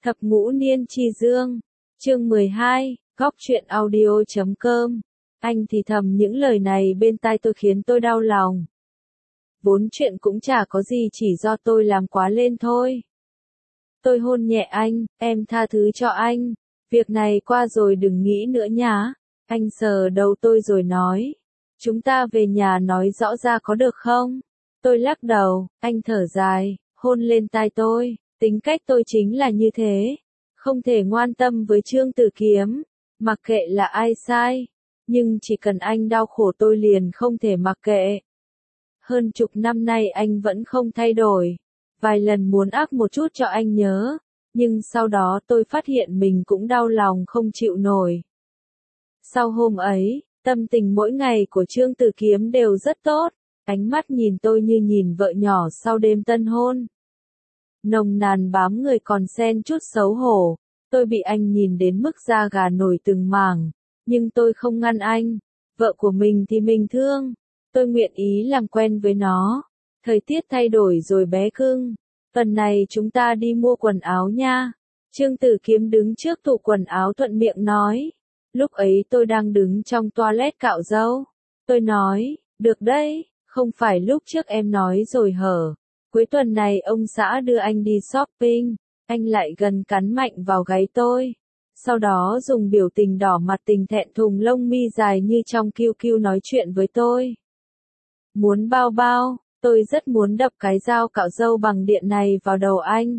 Thập ngũ niên chi dương, chương 12, góc truyện audio.com. Anh thì thầm những lời này bên tai tôi khiến tôi đau lòng. Vốn chuyện cũng chả có gì, chỉ do tôi làm quá lên thôi. Tôi hôn nhẹ anh, em tha thứ cho anh. Việc này qua rồi đừng nghĩ nữa nhá. Anh sờ đầu tôi rồi nói. Chúng ta về nhà nói rõ ra có được không? Tôi lắc đầu, anh thở dài, hôn lên tai tôi. Tính cách tôi chính là như thế. Không thể ngoan tâm với Trương Tử Kiếm. Mặc kệ là ai sai. Nhưng chỉ cần anh đau khổ tôi liền không thể mặc kệ. Hơn chục năm nay anh vẫn không thay đổi. Vài lần muốn ác một chút cho anh nhớ. Nhưng sau đó tôi phát hiện mình cũng đau lòng không chịu nổi. Sau hôm ấy, tâm tình mỗi ngày của Trương Tử Kiếm đều rất tốt. Ánh mắt nhìn tôi như nhìn vợ nhỏ sau đêm tân hôn. Nồng nàn bám người còn xen chút xấu hổ. Tôi bị anh nhìn đến mức da gà nổi từng mảng. Nhưng tôi không ngăn anh. Vợ của mình thì mình thương. Tôi nguyện ý làm quen với nó. Thời tiết thay đổi rồi bé cưng. Tuần này chúng ta đi mua quần áo nha. Trương Tử Kiếm đứng trước tủ quần áo thuận miệng nói. Lúc ấy tôi đang đứng trong toilet cạo râu. Tôi nói, được đấy, không phải lúc trước em nói rồi hở. Cuối tuần này ông xã đưa anh đi shopping. Anh lại gần cắn mạnh vào gáy tôi. Sau đó dùng biểu tình đỏ mặt tình thẹn thùng lông mi dài như trong QQ nói chuyện với tôi. Muốn bao bao, tôi rất muốn đập cái dao cạo râu bằng điện này vào đầu anh.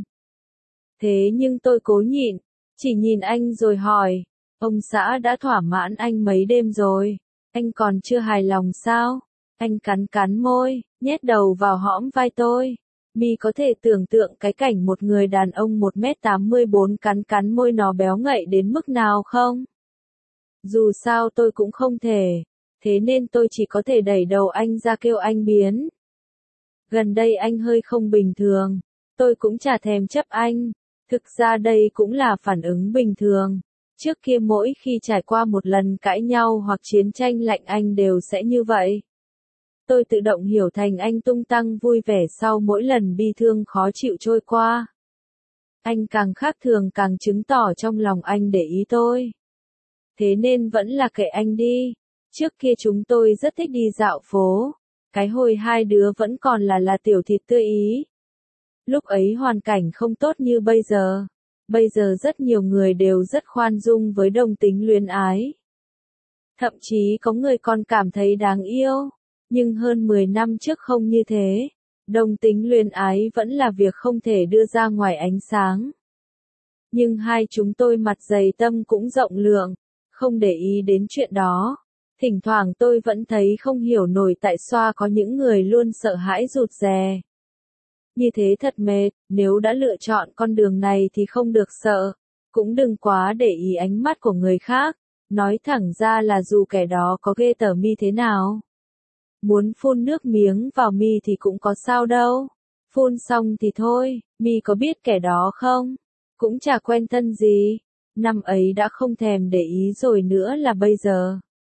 Thế nhưng tôi cố nhịn, chỉ nhìn anh rồi hỏi, ông xã đã thỏa mãn anh mấy đêm rồi, anh còn chưa hài lòng sao? Anh cắn cắn môi, nhét đầu vào hõm vai tôi. Mi có thể tưởng tượng cái cảnh một người đàn ông 1m84 cắn cắn môi nó béo ngậy đến mức nào không? Dù sao tôi cũng không thể, thế nên tôi chỉ có thể đẩy đầu anh ra kêu anh biến. Gần đây anh hơi không bình thường, tôi cũng chả thèm chấp anh, thực ra đây cũng là phản ứng bình thường. Trước kia mỗi khi trải qua một lần cãi nhau hoặc chiến tranh lạnh anh đều sẽ như vậy. Tôi tự động hiểu thành anh tung tăng vui vẻ sau mỗi lần bi thương khó chịu trôi qua. Anh càng khác thường càng chứng tỏ trong lòng anh để ý tôi. Thế nên vẫn là kệ anh đi. Trước kia chúng tôi rất thích đi dạo phố. Cái hồi hai đứa vẫn còn là tiểu thịt tươi ý. Lúc ấy hoàn cảnh không tốt như bây giờ. Bây giờ rất nhiều người đều rất khoan dung với đồng tính luyến ái. Thậm chí có người còn cảm thấy đáng yêu. Nhưng hơn 10 năm trước không như thế. Đồng tính luyến ái vẫn là việc không thể đưa ra ngoài ánh sáng. Nhưng hai chúng tôi mặt dày tâm cũng rộng lượng, không để ý đến chuyện đó. Thỉnh thoảng tôi vẫn thấy không hiểu nổi tại sao có những người luôn sợ hãi rụt rè. Như thế thật mệt, nếu đã lựa chọn con đường này thì không được sợ. Cũng đừng quá để ý ánh mắt của người khác. Nói thẳng ra là dù kẻ đó có ghê tởm Mi thế nào. Muốn phun nước miếng vào Mi thì cũng có sao đâu. Phun xong thì thôi, Mi có biết kẻ đó không? Cũng chả quen thân gì. Năm ấy đã không thèm để ý rồi nữa là bây giờ.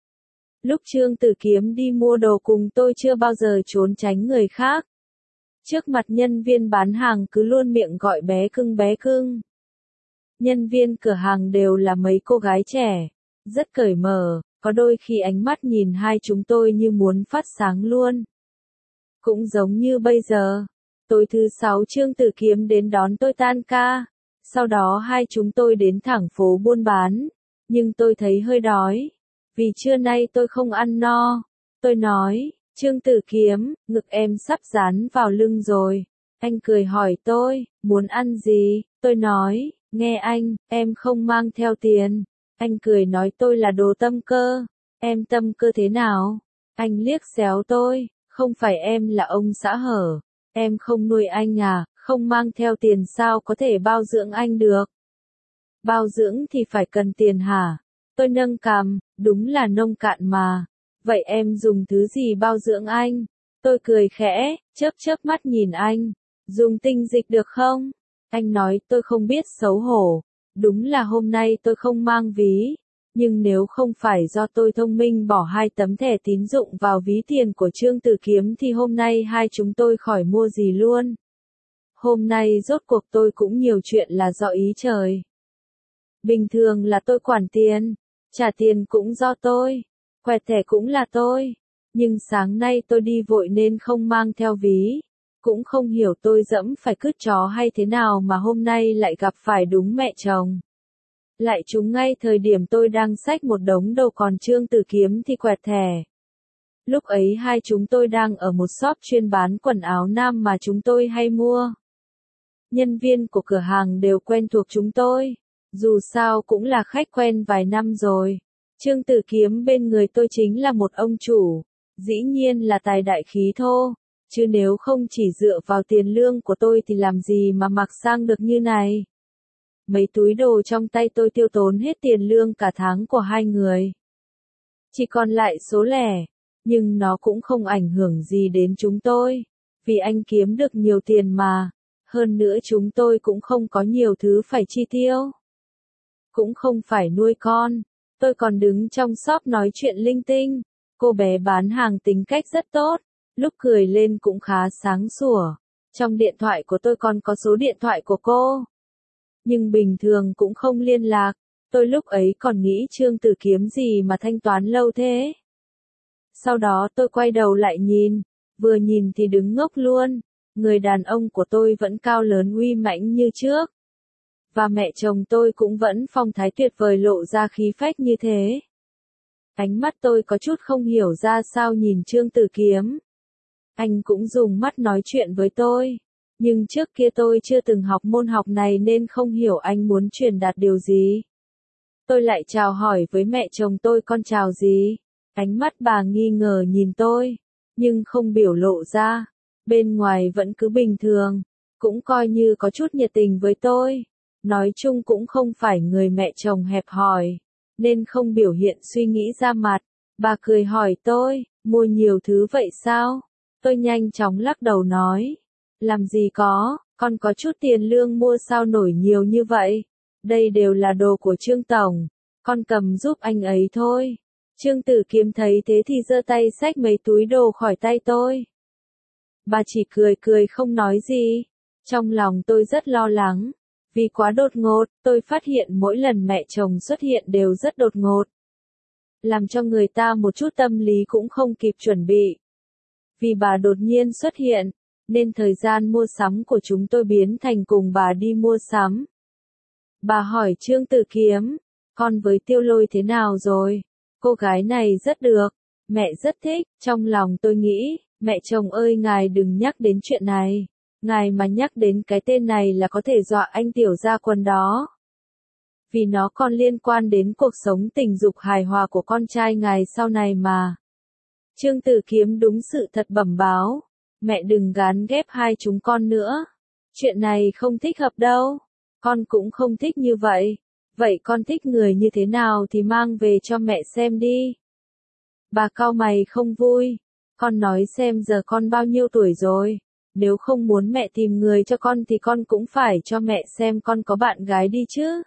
Lúc Trương Tử Kiếm đi mua đồ cùng tôi chưa bao giờ trốn tránh người khác. Trước mặt nhân viên bán hàng cứ luôn miệng gọi bé cưng bé cưng. Nhân viên cửa hàng đều là mấy cô gái trẻ, rất cởi mở, có đôi khi ánh mắt nhìn hai chúng tôi như muốn phát sáng luôn. Cũng giống như bây giờ, tối thứ 6 Trương Tử Kiếm đến đón tôi tan ca, sau đó hai chúng tôi đến thẳng phố buôn bán, nhưng tôi thấy hơi đói, vì trưa nay tôi không ăn no. Tôi nói, Trương Tử Kiếm, ngực em sắp dán vào lưng rồi. Anh cười hỏi tôi, muốn ăn gì? Tôi nói, nghe anh, em không mang theo tiền. Anh cười nói tôi là đồ tâm cơ. Em tâm cơ thế nào? Anh liếc xéo tôi, không phải em là ông xã hở. Em không nuôi anh à, không mang theo tiền sao có thể bao dưỡng anh được? Bao dưỡng thì phải cần tiền hả? Tôi nâng cằm, đúng là nông cạn mà. Vậy em dùng thứ gì bao dưỡng anh? Tôi cười khẽ, chớp mắt nhìn anh. Dùng tinh dịch được không? Anh nói tôi không biết xấu hổ. Đúng là hôm nay tôi không mang ví. Nhưng nếu không phải do tôi thông minh bỏ 2 tấm thẻ tín dụng vào ví tiền của Trương Tử Kiếm thì hôm nay hai chúng tôi khỏi mua gì luôn. Hôm nay rốt cuộc tôi cũng nhiều chuyện là do ý trời. Bình thường là tôi quản tiền, trả tiền cũng do tôi, quẹt thẻ cũng là tôi. Nhưng sáng nay tôi đi vội nên không mang theo ví. Cũng không hiểu tôi dẫm phải cứt chó hay thế nào mà hôm nay lại gặp phải đúng mẹ chồng. Lại trúng ngay thời điểm tôi đang xách một đống đồ còn Trương Tử Kiếm thì quẹt thẻ. Lúc ấy hai chúng tôi đang ở một shop chuyên bán quần áo nam mà chúng tôi hay mua. Nhân viên của cửa hàng đều quen thuộc chúng tôi. Dù sao cũng là khách quen vài năm rồi. Trương Tử Kiếm bên người tôi chính là một ông chủ. Dĩ nhiên là tài đại khí thô. Chứ nếu không chỉ dựa vào tiền lương của tôi thì làm gì mà mặc sang được như này. Mấy túi đồ trong tay tôi tiêu tốn hết tiền lương cả tháng của hai người. Chỉ còn lại số lẻ. Nhưng nó cũng không ảnh hưởng gì đến chúng tôi. Vì anh kiếm được nhiều tiền mà. Hơn nữa chúng tôi cũng không có nhiều thứ phải chi tiêu. Cũng không phải nuôi con. Tôi còn đứng trong shop nói chuyện linh tinh. Cô bé bán hàng tính cách rất tốt. Lúc cười lên cũng khá sáng sủa. Trong điện thoại của tôi còn có số điện thoại của cô. Nhưng bình thường cũng không liên lạc. Tôi lúc ấy còn nghĩ Trương Tử Kiếm gì mà thanh toán lâu thế. Sau đó tôi quay đầu lại nhìn. Vừa nhìn thì đứng ngốc luôn. Người đàn ông của tôi vẫn cao lớn uy mãnh như trước. Và mẹ chồng tôi cũng vẫn phong thái tuyệt vời lộ ra khí phách như thế. Ánh mắt tôi có chút không hiểu ra sao nhìn Trương Tử Kiếm. Anh cũng dùng mắt nói chuyện với tôi. Nhưng trước kia tôi chưa từng học môn học này nên không hiểu anh muốn truyền đạt điều gì. Tôi lại chào hỏi với mẹ chồng tôi con chào gì. Ánh mắt bà nghi ngờ nhìn tôi. Nhưng không biểu lộ ra. Bên ngoài vẫn cứ bình thường. Cũng coi như có chút nhiệt tình với tôi. Nói chung cũng không phải người mẹ chồng hẹp hòi. Nên không biểu hiện suy nghĩ ra mặt. Bà cười hỏi tôi, mua nhiều thứ vậy sao? Tôi nhanh chóng lắc đầu nói. Làm gì có, con có chút tiền lương mua sao nổi nhiều như vậy. Đây đều là đồ của Trương Tổng. Con cầm giúp anh ấy thôi. Trương Tử Kiếm thấy thế thì giơ tay xách mấy túi đồ khỏi tay tôi. Bà chỉ cười cười không nói gì. Trong lòng tôi rất lo lắng. Vì quá đột ngột, tôi phát hiện mỗi lần mẹ chồng xuất hiện đều rất đột ngột. Làm cho người ta một chút tâm lý cũng không kịp chuẩn bị. Vì bà đột nhiên xuất hiện, nên thời gian mua sắm của chúng tôi biến thành cùng bà đi mua sắm. Bà hỏi Trương Tử Kiếm, con với Tiêu Lôi thế nào rồi? Cô gái này rất được, mẹ rất thích. Trong lòng tôi nghĩ, mẹ chồng ơi ngài đừng nhắc đến chuyện này. Ngài mà nhắc đến cái tên này là có thể dọa anh tiểu gia quần đó. Vì nó còn liên quan đến cuộc sống tình dục hài hòa của con trai ngài sau này mà. Trương Tử Kiếm đúng sự thật bẩm báo. Mẹ đừng gán ghép hai chúng con nữa. Chuyện này không thích hợp đâu. Con cũng không thích như vậy. Vậy con thích người như thế nào thì mang về cho mẹ xem đi. Bà cau mày không vui. Con nói xem giờ con bao nhiêu tuổi rồi. Nếu không muốn mẹ tìm người cho con thì con cũng phải cho mẹ xem con có bạn gái đi chứ.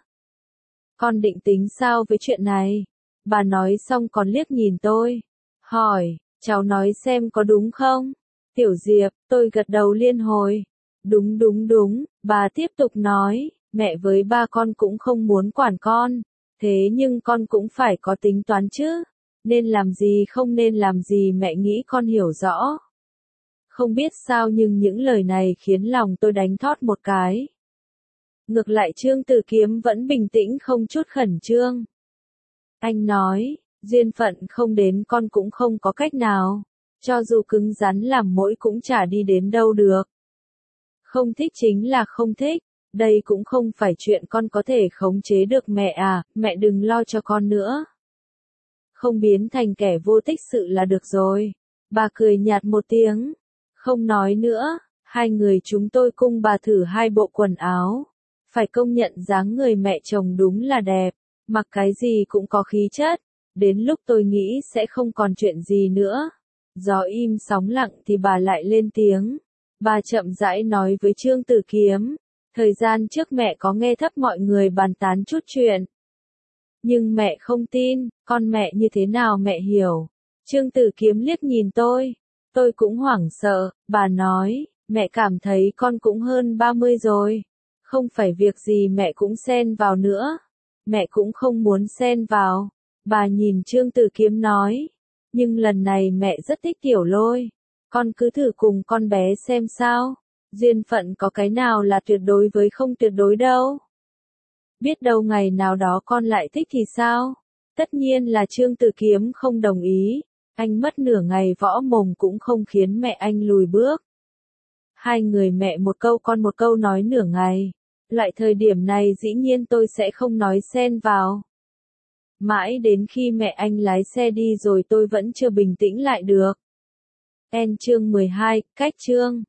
Con định tính sao với chuyện này? Bà nói xong còn liếc nhìn tôi. Hỏi, cháu nói xem có đúng không? Tiểu Diệp, tôi gật đầu liên hồi. Đúng đúng đúng, bà tiếp tục nói, mẹ với ba con cũng không muốn quản con. Thế nhưng con cũng phải có tính toán chứ. Nên làm gì không nên làm gì mẹ nghĩ con hiểu rõ. Không biết sao nhưng những lời này khiến lòng tôi đánh thót một cái. Ngược lại Trương Tử Kiếm vẫn bình tĩnh không chút khẩn trương. Anh nói, duyên phận không đến con cũng không có cách nào. Cho dù cứng rắn làm mỗi cũng chả đi đến đâu được. Không thích chính là không thích. Đây cũng không phải chuyện con có thể khống chế được mẹ à, mẹ đừng lo cho con nữa. Không biến thành kẻ vô tích sự là được rồi. Bà cười nhạt một tiếng. Không nói nữa, hai người chúng tôi cùng bà thử hai bộ quần áo. Phải công nhận dáng người mẹ chồng đúng là đẹp, mặc cái gì cũng có khí chất. Đến lúc tôi nghĩ sẽ không còn chuyện gì nữa. Gió im sóng lặng thì bà lại lên tiếng. Bà chậm rãi nói với Trương Tử Kiếm. Thời gian trước mẹ có nghe thấp mọi người bàn tán chút chuyện. Nhưng mẹ không tin, con mẹ như thế nào mẹ hiểu. Trương Tử Kiếm liếc nhìn tôi. Tôi cũng hoảng sợ, bà nói, Mẹ cảm thấy con cũng hơn 30 rồi. Không phải việc gì mẹ cũng xen vào nữa. Mẹ cũng không muốn xen vào. Bà nhìn Trương Tử Kiếm nói. Nhưng lần này mẹ rất thích Tiểu Lôi. Con cứ thử cùng con bé xem sao. Duyên phận có cái nào là tuyệt đối với không tuyệt đối đâu. Biết đâu ngày nào đó con lại thích thì sao? Tất nhiên là Trương Tử Kiếm không đồng ý. Anh mất nửa ngày võ mồm cũng không khiến mẹ anh lùi bước. Hai người mẹ một câu con một câu nói nửa ngày. Loại thời điểm này dĩ nhiên tôi sẽ không nói xen vào. Mãi đến khi mẹ anh lái xe đi rồi tôi vẫn chưa bình tĩnh lại được. Chương 12, cách chương.